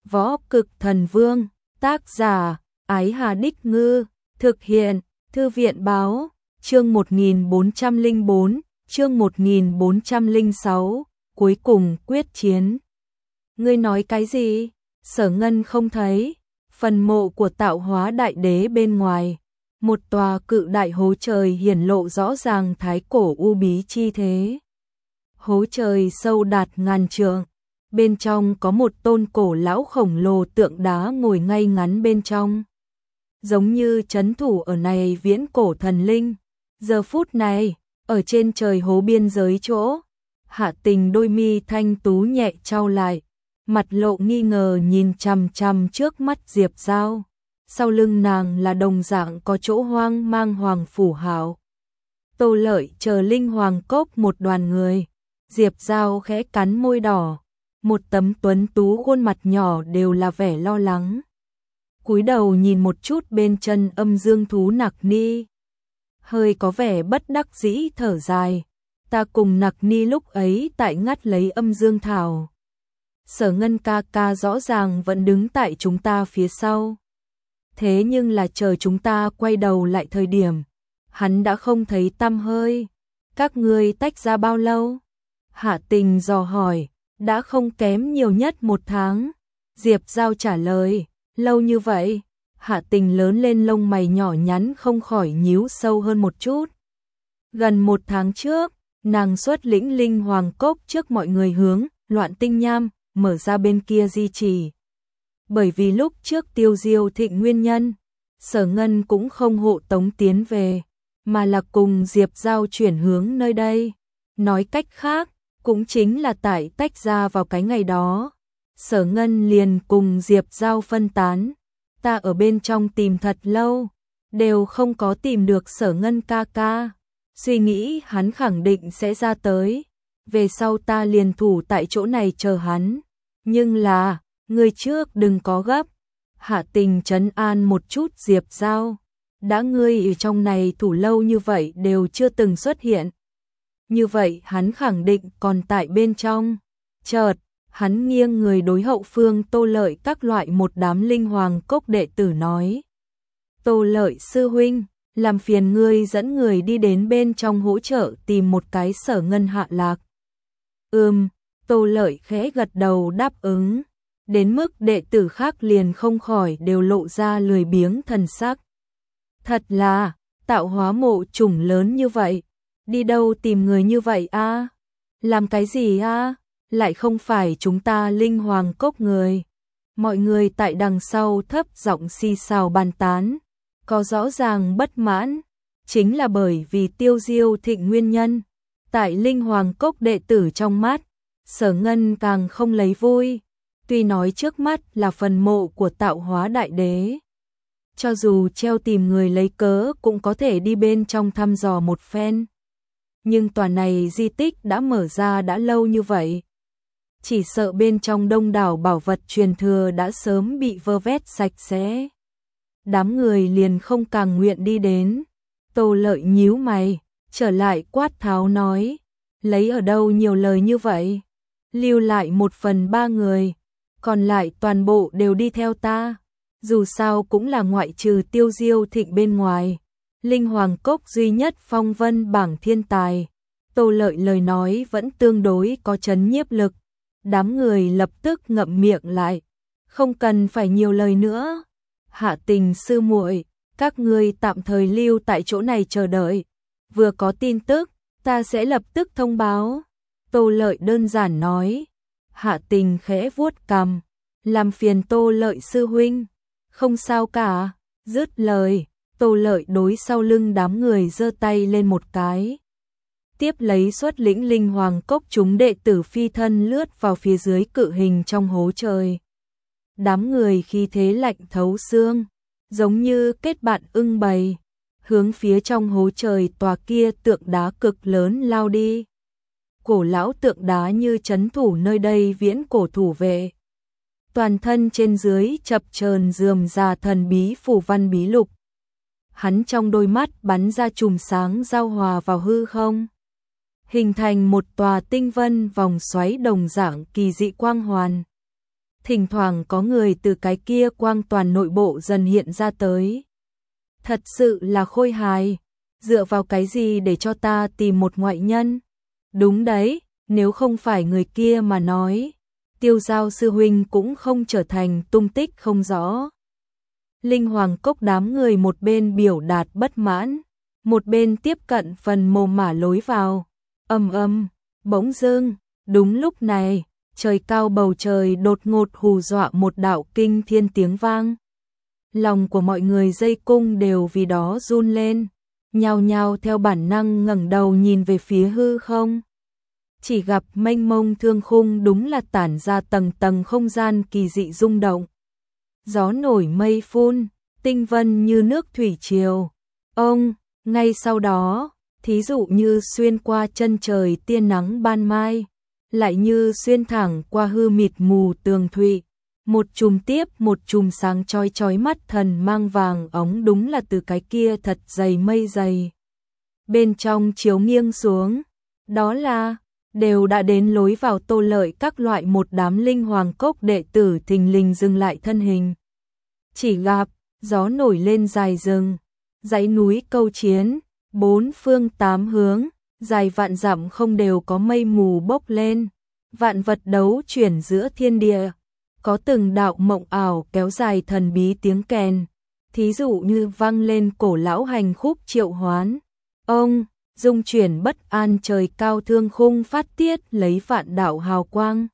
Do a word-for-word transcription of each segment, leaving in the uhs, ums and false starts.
Võ Cực Thần Vương, tác giả, Ái Hà Đích Ngư, thực hiện, Thư viện Báo, chương một nghìn bốn trăm lẻ bốn, chương một nghìn bốn trăm lẻ sáu, cuối cùng quyết chiến. Ngươi nói cái gì? Sở Ngân không thấy, phần mộ của Tạo Hóa Đại Đế bên ngoài, một tòa cự đại hố trời hiển lộ rõ ràng thái cổ u bí chi thế. Hố trời sâu đạt ngàn trượng, bên trong có một tôn cổ lão khổng lồ tượng đá ngồi ngay ngắn bên trong. Giống như trấn thủ ở này viễn cổ thần linh. Giờ phút này, ở trên trời hố biên giới chỗ, Hạ Tình đôi mi thanh tú nhẹ trao lại, mặt lộ nghi ngờ nhìn chằm chằm trước mắt Diệp Giao. Sau lưng nàng là đồng dạng có chỗ hoang mang hoàng phủ hảo. Tô Lợi chờ linh hoàng cốc một đoàn người. Diệp Giao khẽ cắn môi đỏ, một tấm tuấn tú khuôn mặt nhỏ đều là vẻ lo lắng. Cúi đầu nhìn một chút bên chân âm dương thú Nặc Ni, hơi có vẻ bất đắc dĩ thở dài. Ta cùng Nặc Ni lúc ấy tại ngắt lấy âm dương thảo. Sở Ngân ca ca rõ ràng vẫn đứng tại chúng ta phía sau. Thế nhưng là chờ chúng ta quay đầu lại thời điểm, hắn đã không thấy tăm hơi. Các ngươi tách ra bao lâu? Hạ Tình dò hỏi. Đã không kém nhiều nhất một tháng. Diệp Giao trả lời. Lâu như vậy? Hạ Tình lớn lên lông mày nhỏ nhắn không khỏi nhíu sâu hơn một chút. Gần một tháng trước, nàng xuất lĩnh linh hoàng cốc trước mọi người hướng Loạn Tinh Nham mở ra bên kia di trì. Bởi vì lúc trước Tiêu Diêu Thịnh nguyên nhân, Sở Ngân cũng không hộ tống tiến về, mà là cùng Diệp Giao chuyển hướng nơi đây. Nói cách khác, cũng chính là tại tách ra vào cái ngày đó. Sở Ngân liền cùng Diệp Giao phân tán. Ta ở bên trong tìm thật lâu, đều không có tìm được Sở Ngân ca ca. Suy nghĩ hắn khẳng định sẽ ra tới. Về sau ta liền thủ tại chỗ này chờ hắn. Nhưng là, người trước đừng có gấp. Hạ Tình trấn an một chút Diệp Giao. Đã ngươi ở trong này thủ lâu như vậy đều chưa từng xuất hiện. Như vậy hắn khẳng định còn tại bên trong. Chợt, hắn nghiêng người đối hậu phương Tô Lợi các loại một đám linh hoàng cốc đệ tử nói. Tô Lợi sư huynh, làm phiền ngươi dẫn người đi đến bên trong hỗ trợ tìm một cái Sở Ngân hạ lạc. Ừm, Tô Lợi khẽ gật đầu đáp ứng. Đến mức đệ tử khác liền không khỏi đều lộ ra lười biếng thần sắc. Thật là, tạo hóa mộ chủng lớn như vậy. Đi đâu tìm người như vậy a? À? Làm cái gì a? À? Lại không phải chúng ta linh hoàng cốc người. Mọi người tại đằng sau thấp giọng xì xào bàn tán, có rõ ràng bất mãn, chính là bởi vì Tiêu Diêu Thịnh nguyên nhân. Tại linh hoàng cốc đệ tử trong mắt, Sở Ngân càng không lấy vui. Tuy nói trước mắt là phần mộ của Tạo Hóa Đại Đế, cho dù treo tìm người lấy cớ cũng có thể đi bên trong thăm dò một phen. Nhưng tòa này di tích đã mở ra đã lâu như vậy. Chỉ sợ bên trong đông đảo bảo vật truyền thừa đã sớm bị vơ vét sạch sẽ. Đám người liền không càng nguyện đi đến. Tô Lợi nhíu mày, trở lại quát tháo nói. Lấy ở đâu nhiều lời như vậy? Lưu lại một phần ba người, còn lại toàn bộ đều đi theo ta. Dù sao cũng là ngoại trừ Tiêu Diêu Thịnh bên ngoài. Linh hoàng cốc duy nhất phong vân bảng thiên tài. Tô Lợi lời nói vẫn tương đối có chấn nhiếp lực. Đám người lập tức ngậm miệng lại. Không cần phải nhiều lời nữa. Hạ Tình sư muội, các ngươi tạm thời lưu tại chỗ này chờ đợi. Vừa có tin tức, ta sẽ lập tức thông báo. Tô Lợi đơn giản nói. Hạ Tình khẽ vuốt cằm. Làm phiền Tô Lợi sư huynh. Không sao cả. Dứt lời, Tô Lợi đối sau lưng đám người giơ tay lên một cái. Tiếp lấy xuất lĩnh linh hoàng cốc chúng đệ tử phi thân lướt vào phía dưới cự hình trong hố trời. Đám người khi thế lạnh thấu xương, giống như kết bạn ưng bầy, hướng phía trong hố trời tòa kia tượng đá cực lớn lao đi. Cổ lão tượng đá như trấn thủ nơi đây viễn cổ thủ vệ. Toàn thân trên dưới chập chờn rườm rà thần bí phù văn bí lục. Hắn trong đôi mắt bắn ra chùm sáng giao hòa vào hư không, hình thành một tòa tinh vân vòng xoáy đồng dạng kỳ dị quang hoàn. thỉnh thoảng có người từ cái kia quang toàn nội bộ dần hiện ra tới. Thật sự là khôi hài, dựa vào cái gì để cho ta tìm một ngoại nhân? Đúng đấy, nếu không phải người kia mà nói, Tiêu Giao sư huynh cũng không trở thành tung tích không rõ. Linh Hoàng Cốc đám người một bên biểu đạt bất mãn, một bên tiếp cận phần mồ mả lối vào. Ầm ầm, bỗng dưng, đúng lúc này, trời cao bầu trời đột ngột hù dọa một đạo kinh thiên tiếng vang. Lòng của mọi người dây cung đều vì đó run lên, nhao nhao theo bản năng ngẩng đầu nhìn về phía hư không. Chỉ gặp mênh mông thương khung đúng là tản ra tầng tầng không gian kỳ dị rung động. Gió nổi mây phun, tinh vân như nước thủy triều. Ông, ngay sau đó, thí dụ như xuyên qua chân trời tia nắng ban mai, lại như xuyên thẳng qua hư mịt mù tường thụy, một chùm tiếp một chùm sáng chói chói mắt thần mang vàng óng đúng là từ cái kia thật dày mây dày. Bên trong chiếu nghiêng xuống, đó là đều đã đến lối vào Tô Lợi các loại một đám Linh Hoàng Cốc đệ tử thình lình dừng lại thân hình. Chỉ gặp, gió nổi lên dài rừng, dãy núi câu chiến, bốn phương tám hướng, dài vạn dặm không đều có mây mù bốc lên, vạn vật đấu chuyển giữa thiên địa, có từng đạo mộng ảo kéo dài thần bí tiếng kèn, thí dụ như vang lên cổ lão hành khúc triệu hoán. Ông, dung chuyển bất an trời cao thương khung phát tiết lấy vạn đạo hào quang.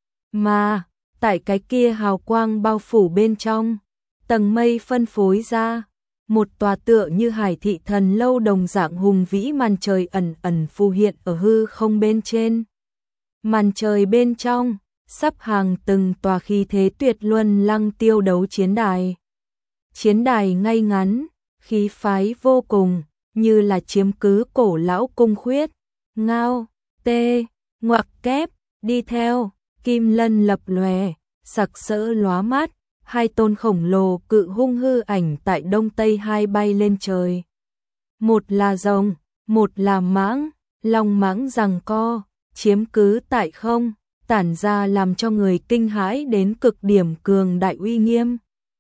Mà, tại cái kia hào quang bao phủ bên trong, tầng mây phân phối ra, một tòa tựa như Hải Thị Thần lâu đồng dạng hùng vĩ màn trời ẩn ẩn phù hiện ở hư không bên trên. Màn trời bên trong, sắp hàng từng tòa khí thế tuyệt luân lăng tiêu đấu chiến đài. Chiến đài ngay ngắn, khí phái vô cùng, như là chiếm cứ cổ lão cung khuyết. Ngao, tê, ngoặc kép, đi theo, kim lân lập lòe, sặc sỡ lóa mắt. Hai tôn khổng lồ cự hung hư ảnh tại đông tây hai bay lên trời. Một là rồng, một là mãng, long mãng giằng co, chiếm cứ tại không, tản ra làm cho người kinh hãi đến cực điểm cường đại uy nghiêm.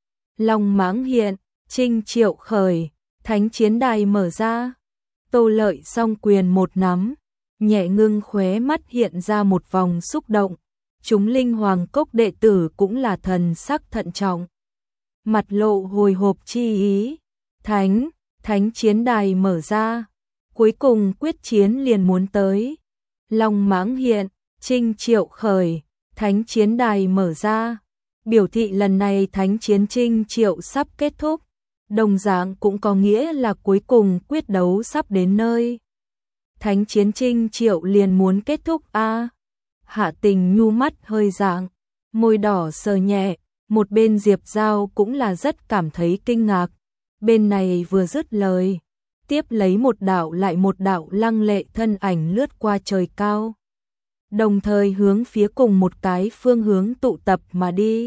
Long mãng hiện, trinh triệu khởi, thánh chiến đài mở ra. Tô Lợi song quyền một nắm, nhẹ ngưng khóe mắt hiện ra một vòng xúc động. Chúng Linh Hoàng Cốc đệ tử cũng là thần sắc thận trọng, mặt lộ hồi hộp chi ý. Thánh, thánh chiến đài mở ra, cuối cùng quyết chiến liền muốn tới. Long mãng hiện, trinh triệu khởi, thánh chiến đài mở ra, biểu thị lần này thánh chiến trinh triệu sắp kết thúc, đồng dạng cũng có nghĩa là cuối cùng quyết đấu sắp đến nơi. Thánh chiến trinh triệu liền muốn kết thúc a. À? Hạ Tình nhu mắt hơi dạng, môi đỏ sờ nhẹ, một bên Diệp Giao cũng là rất cảm thấy kinh ngạc. Bên này vừa dứt lời, tiếp lấy một đạo lại một đạo lăng lệ thân ảnh lướt qua trời cao, đồng thời hướng phía cùng một cái phương hướng tụ tập mà đi.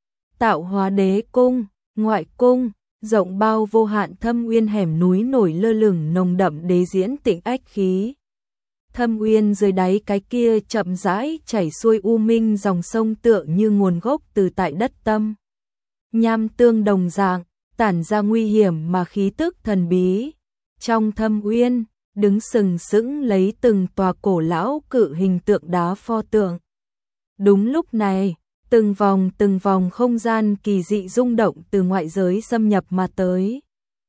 Tạo Hóa Đế Cung, ngoại cung, rộng bao vô hạn thâm uyên hẻm núi nổi lơ lửng nồng đậm đế diễn tịnh ách khí. Thâm uyên dưới đáy cái kia chậm rãi chảy xuôi u minh dòng sông tựa như nguồn gốc từ tại đất tâm. Nham tương đồng dạng, tản ra nguy hiểm mà khí tức thần bí. Trong thâm uyên, đứng sừng sững lấy từng tòa cổ lão cự hình tượng đá pho tượng. Đúng lúc này, từng vòng từng vòng không gian kỳ dị rung động từ ngoại giới xâm nhập mà tới.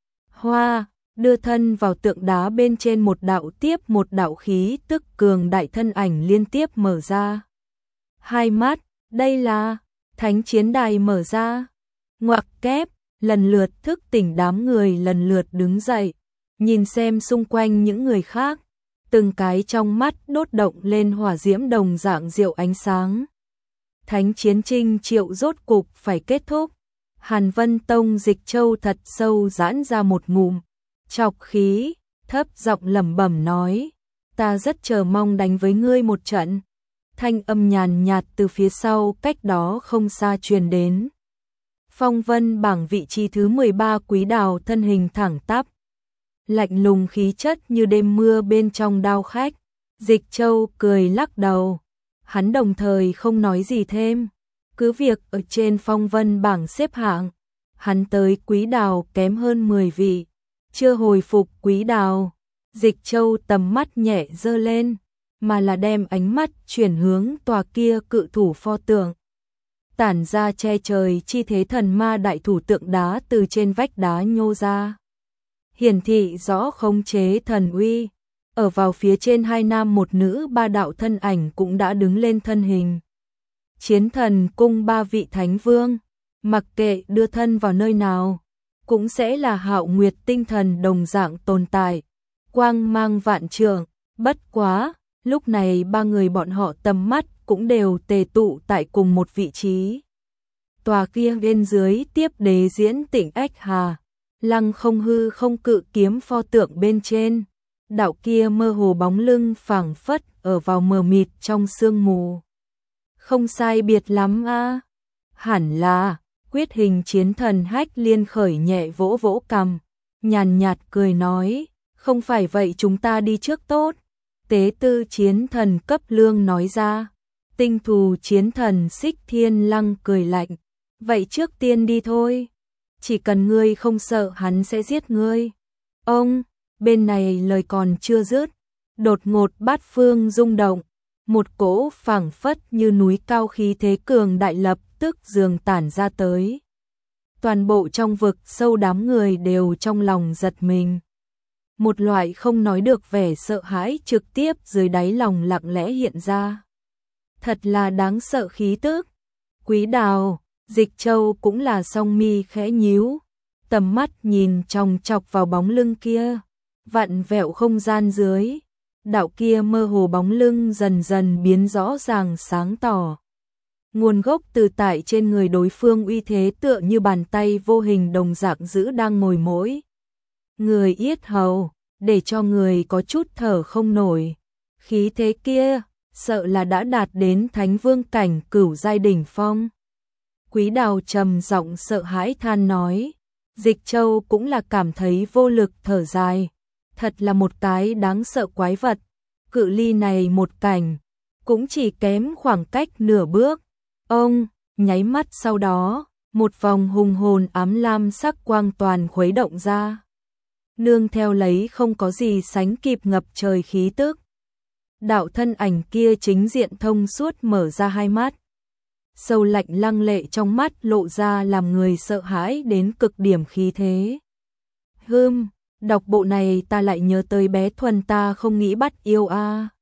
Hoa, đưa thân vào tượng đá bên trên một đạo tiếp một đạo khí tức cường đại thân ảnh liên tiếp mở ra. Hai mắt, đây là thánh chiến đài mở ra. Ngoặc kép, lần lượt thức tỉnh đám người lần lượt đứng dậy, nhìn xem xung quanh những người khác, từng cái trong mắt đốt động lên hỏa diễm đồng dạng diệu ánh sáng. Thánh chiến trinh triệu rốt cục phải kết thúc. Hàn Vân Tông Dịch Châu thật sâu giãn ra một ngụm chọc khí, thấp giọng lẩm bẩm nói, ta rất chờ mong đánh với ngươi một trận. Thanh âm nhàn nhạt từ phía sau cách đó không xa truyền đến. Phong vân bảng vị trí thứ mười ba Quý Đào thân hình thẳng tắp, lạnh lùng khí chất như đêm mưa bên trong đao khách. Dịch Châu cười lắc đầu, hắn đồng thời không nói gì thêm, Cứ việc ở trên phong vân bảng xếp hạng, hắn tới Quý Đào kém hơn mười vị, chưa hồi phục Quý Đào. Dịch Châu tầm mắt nhẹ giơ lên, mà là đem ánh mắt chuyển hướng tòa kia cự thủ pho tượng. Tản ra che trời chi thế thần ma đại thủ tượng đá từ trên vách đá nhô ra. Hiển thị rõ khống chế thần uy, ở vào phía trên hai nam một nữ ba đạo thân ảnh cũng đã đứng lên thân hình. Chiến thần cung ba vị thánh vương, mặc kệ đưa thân vào nơi nào, cũng sẽ là Hạo Nguyệt tinh thần đồng dạng tồn tại, quang mang vạn trượng. Bất quá, lúc này ba người bọn họ tầm mắt cũng đều tề tụ tại cùng một vị trí. Tòa kia bên dưới tiếp đế diễn Tịnh Ách Hà, lăng không hư không cự kiếm pho tượng bên trên, đạo kia mơ hồ bóng lưng phảng phất ở vào mờ mịt trong sương mù. Không sai biệt lắm a, hẳn là. Quyết hình chiến thần Hách Liên khởi nhẹ vỗ vỗ cằm, nhàn nhạt cười nói, không phải vậy chúng ta đi trước tốt. Tế tư chiến thần Cấp Lương nói ra. Tinh thù chiến thần Xích Thiên Lăng cười lạnh, vậy trước tiên đi thôi, chỉ cần ngươi không sợ hắn sẽ giết ngươi. Ông, bên này lời còn chưa dứt, đột ngột bát phương rung động, một cỗ phảng phất như núi cao khí thế cường đại lập tức dường tản ra tới. Toàn bộ trong vực sâu đám người đều trong lòng giật mình. Một loại không nói được vẻ sợ hãi trực tiếp dưới đáy lòng lặng lẽ hiện ra. Thật là đáng sợ khí tức. Quý Đào, Dịch Châu cũng là song mi khẽ nhíu, tầm mắt nhìn chòng chọc vào bóng lưng kia, vặn vẹo không gian dưới. Đạo kia mơ hồ bóng lưng dần dần biến rõ ràng sáng tỏ. Nguồn gốc từ tại trên người đối phương uy thế tựa như bàn tay vô hình đồng dạng giữ đang ngồi mỗi người yết hầu, để cho người có chút thở không nổi. Khí thế kia, sợ là đã đạt đến thánh vương cảnh cửu giai đỉnh phong. Quý Đào trầm giọng sợ hãi than nói. Dịch Châu cũng là cảm thấy vô lực thở dài. Thật là một cái đáng sợ quái vật. Cự ly này một cảnh, cũng chỉ kém khoảng cách nửa bước. Ông, nháy mắt sau đó, một vòng hùng hồn ám lam sắc quang toàn khuấy động ra. Nương theo lấy không có gì sánh kịp ngập trời khí tức. Đạo thân ảnh kia chính diện thông suốt mở ra hai mắt. Sâu lạnh lăng lệ trong mắt lộ ra làm người sợ hãi đến cực điểm khí thế. Hưm, đọc bộ này ta lại nhớ tới bé Thuần ta không nghĩ bắt yêu a.